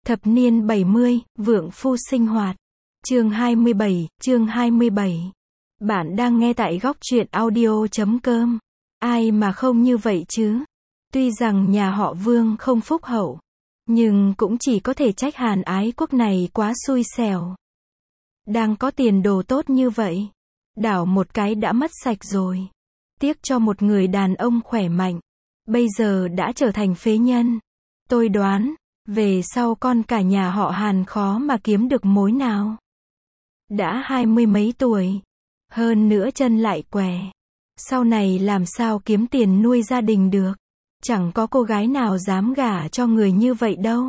Thập niên 70, vượng phu sinh hoạt. Chương 27. Bạn đang nghe tại góc truyện audio.com. Ai mà không như vậy chứ? Tuy rằng nhà họ Vương không phúc hậu, nhưng cũng chỉ có thể trách Hàn Ái Quốc này quá xui xẻo. Đang có tiền đồ tốt như vậy, đảo một cái đã mất sạch rồi. Tiếc cho một người đàn ông khỏe mạnh, bây giờ đã trở thành phế nhân. Tôi đoán, về sau con cả nhà họ Hàn khó mà kiếm được mối nào. Đã 20 mấy tuổi, hơn nữa chân lại què. Sau này làm sao kiếm tiền nuôi gia đình được? Chẳng có cô gái nào dám gả cho người như vậy đâu.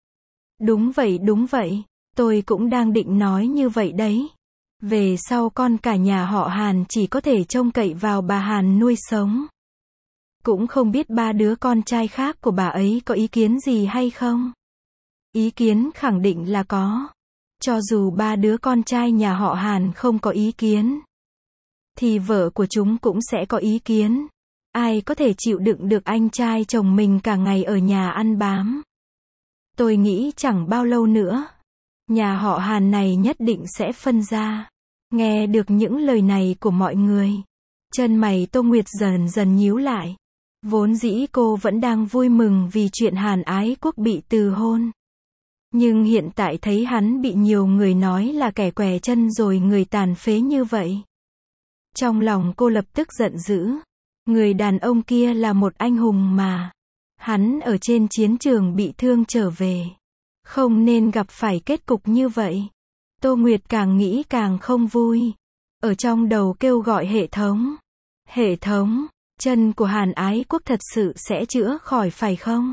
Đúng vậy, tôi cũng đang định nói như vậy đấy. Về sau con cả nhà họ Hàn chỉ có thể trông cậy vào bà Hàn nuôi sống. Cũng không biết ba đứa con trai khác của bà ấy có ý kiến gì hay không? Ý kiến khẳng định là có. Cho dù ba đứa con trai nhà họ Hàn không có ý kiến, thì vợ của chúng cũng sẽ có ý kiến. Ai có thể chịu đựng được anh trai chồng mình cả ngày ở nhà ăn bám? Tôi nghĩ chẳng bao lâu nữa, nhà họ Hàn này nhất định sẽ phân ra. Nghe được những lời này của mọi người, chân mày Tô Nguyệt dần dần nhíu lại. Vốn dĩ cô vẫn đang vui mừng vì chuyện Hàn Ái Quốc bị từ hôn. Nhưng hiện tại thấy hắn bị nhiều người nói là kẻ què chân rồi người tàn phế như vậy. Trong lòng cô lập tức giận dữ. Người đàn ông kia là một anh hùng mà. Hắn ở trên chiến trường bị thương trở về, không nên gặp phải kết cục như vậy. Tô Nguyệt càng nghĩ càng không vui. Ở trong đầu kêu gọi hệ thống. Hệ thống, chân của Hàn Ái Quốc thật sự sẽ chữa khỏi phải không?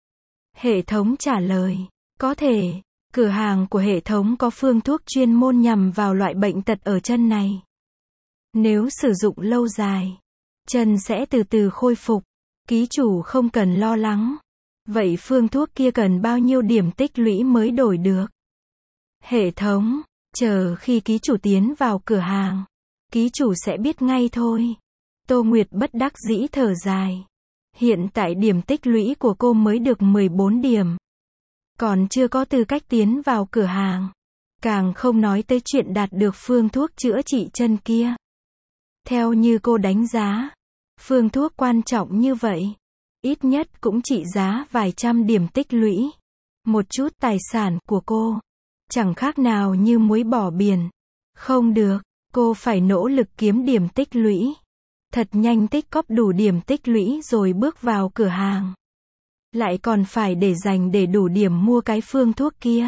Hệ thống trả lời, có thể. Cửa hàng của hệ thống có phương thuốc chuyên môn nhằm vào loại bệnh tật ở chân này. Nếu sử dụng lâu dài, chân sẽ từ từ khôi phục. Ký chủ không cần lo lắng. Vậy phương thuốc kia cần bao nhiêu điểm tích lũy mới đổi được? Hệ thống, chờ khi ký chủ tiến vào cửa hàng, ký chủ sẽ biết ngay thôi. Tô Nguyệt bất đắc dĩ thở dài. Hiện tại điểm tích lũy của cô mới được 14 điểm. Còn chưa có tư cách tiến vào cửa hàng. Càng không nói tới chuyện đạt được phương thuốc chữa trị chân kia. Theo như cô đánh giá, phương thuốc quan trọng như vậy, ít nhất cũng trị giá vài trăm điểm tích lũy. Một chút tài sản của cô, chẳng khác nào như muối bỏ biển. Không được, cô phải nỗ lực kiếm điểm tích lũy. Thật nhanh tích cóp đủ điểm tích lũy rồi bước vào cửa hàng. Lại còn phải để dành để đủ điểm mua cái phương thuốc kia.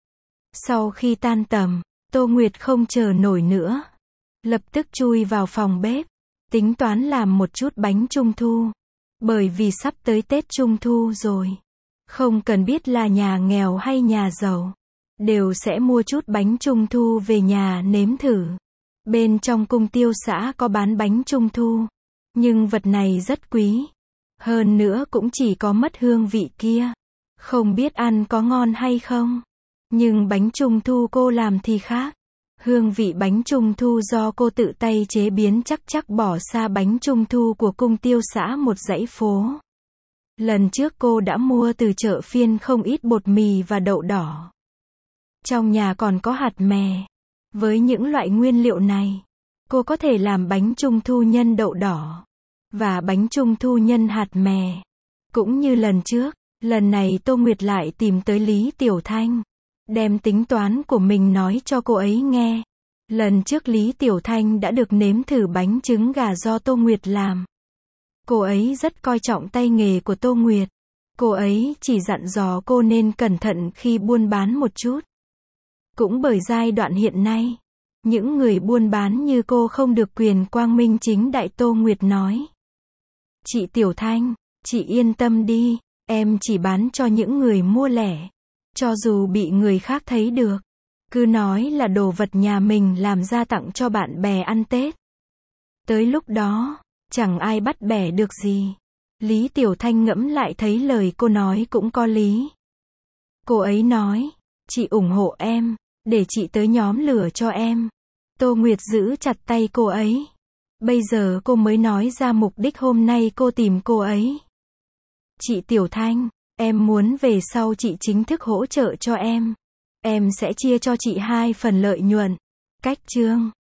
Sau khi tan tầm, Tô Nguyệt không chờ nổi nữa. Lập tức chui vào phòng bếp, tính toán làm một chút bánh trung thu. Bởi vì sắp tới Tết Trung Thu rồi. Không cần biết là nhà nghèo hay nhà giàu, đều sẽ mua chút bánh trung thu về nhà nếm thử. Bên trong cung tiêu xã có bán bánh trung thu, nhưng vật này rất quý. Hơn nữa cũng chỉ có mất hương vị kia. Không biết ăn có ngon hay không. Nhưng bánh trung thu cô làm thì khác. Hương vị bánh trung thu do cô tự tay chế biến chắc bỏ xa bánh trung thu của cung tiêu xã một dãy phố. Lần trước cô đã mua từ chợ phiên không ít bột mì và đậu đỏ. Trong nhà còn có hạt mè. Với những loại nguyên liệu này, cô có thể làm bánh trung thu nhân đậu đỏ và bánh trung thu nhân hạt mè. Cũng như lần trước, lần này Tô Nguyệt lại tìm tới Lý Tiểu Thanh, đem tính toán của mình nói cho cô ấy nghe. Lần trước Lý Tiểu Thanh đã được nếm thử bánh trứng gà do Tô Nguyệt làm. Cô ấy rất coi trọng tay nghề của Tô Nguyệt. Cô ấy chỉ dặn dò cô nên cẩn thận khi buôn bán một chút. Cũng bởi giai đoạn hiện nay, những người buôn bán như cô không được quyền quang minh chính đại. Tô Nguyệt nói, chị Tiểu Thanh, chị yên tâm đi, em chỉ bán cho những người mua lẻ. Cho dù bị người khác thấy được, cứ nói là đồ vật nhà mình làm ra tặng cho bạn bè ăn Tết. Tới lúc đó, chẳng ai bắt bẻ được gì. Lý Tiểu Thanh ngẫm lại thấy lời cô nói cũng có lý. Cô ấy nói, chị ủng hộ em, để chị tới nhóm lửa cho em. Tô Nguyệt giữ chặt tay cô ấy. Bây giờ cô mới nói ra mục đích hôm nay cô tìm cô ấy. Chị Tiểu Thanh, Em muốn về sau chị chính thức hỗ trợ cho em. Em sẽ chia cho chị 2 phần lợi nhuận. Cách chương